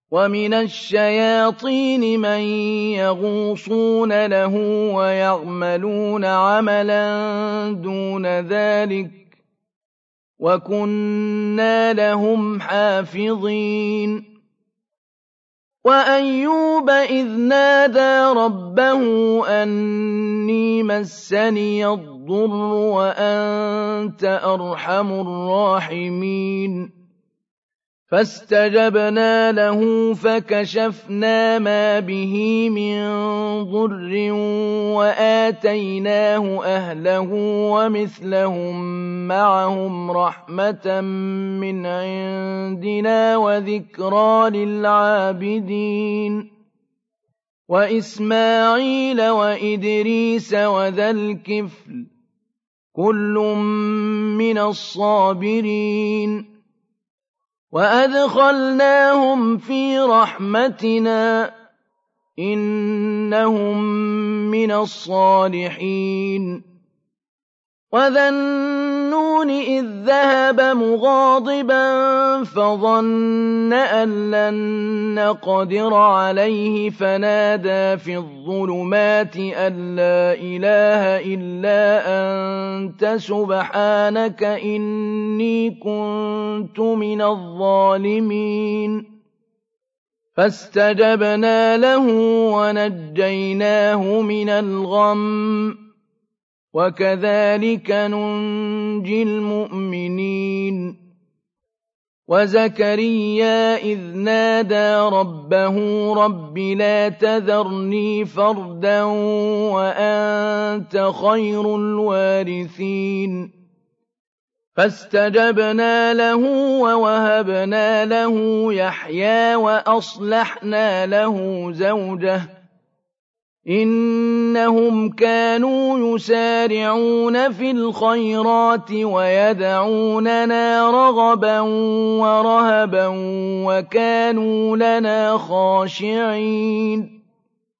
وَمِنَ الشَّيَاطِينِ مَن يَغُوصُونَ لَهُ وَيَعْمَلُونَ عَمَلًا دُونَ ذَٰلِكَ ۖ وَكُنَّا لَهُمْ حَافِظِينَ وَأَيُّوبَ إِذْ نَادَىٰ رَبَّهُ أَنِّي مَسَّنِيَ الضُّرُّ وَأَنتَ أَرْحَمُ الرَّاحِمِينَ فَاسْتَجَبْنَا لَهُ فَكَشَفْنَا مَا بِهِ مِن ضُرٍّ وَآتَيْنَاهُ أَهْلَهُ وَمِثْلَهُم مَّعَهُمْ رَحْمَةً مِّنْ عِندِنَا وَذِكْرَىٰ لِلْعَابِدِينَ وَإِسْمَاعِيلَ وَإِدْرِيسَ وَذَا الْكِفْلِ ۖ كُلٌّ مِّنَ الصَّابِرِينَ وَأَدْخَلْنَاهُمْ فِي رَحْمَتِنَا ۖ إِنَّهُم مِّنَ الصَّالِحِينَ وَذَا النُّونِ إِذ ذَّهَبَ مُغَاضِبًا فَظَنَّ أَن لَّن نَّقْدِرَ عَلَيْهِ فَنَادَىٰ فِي الظُّلُمَاتِ أَن لَّا إِلَٰهَ إِلَّا أَنتَ سُبْحَانَكَ إِنِّي كُنتُ مِنَ الظَّالِمِينَ فَاسْتَجَبْنَا لَهُ وَنَجَّيْنَاهُ مِنَ الْغَمِّ ۚ وَكَذَٰلِكَ نُنجِي الْمُؤْمِنِينَ وَزَكَرِيَّا إِذْ نَادَىٰ رَبَّهُ رَبِّ لَا تَذَرْنِي فَرْدًا وَأَنتَ خَيْرُ الْوَارِثِينَ فَاسْتَجَبْنَا لَهُ وَوَهَبْنَا لَهُ يَحْيَىٰ وَأَصْلَحْنَا لَهُ زَوْجَهُ ۚ إِنَّهُمْ كَانُوا يُسَارِعُونَ فِي الْخَيْرَاتِ وَيَدْعُونَنَا رَغَبًا وَرَهَبًا وَكَانُوا لَنَا خَاشِعِينَ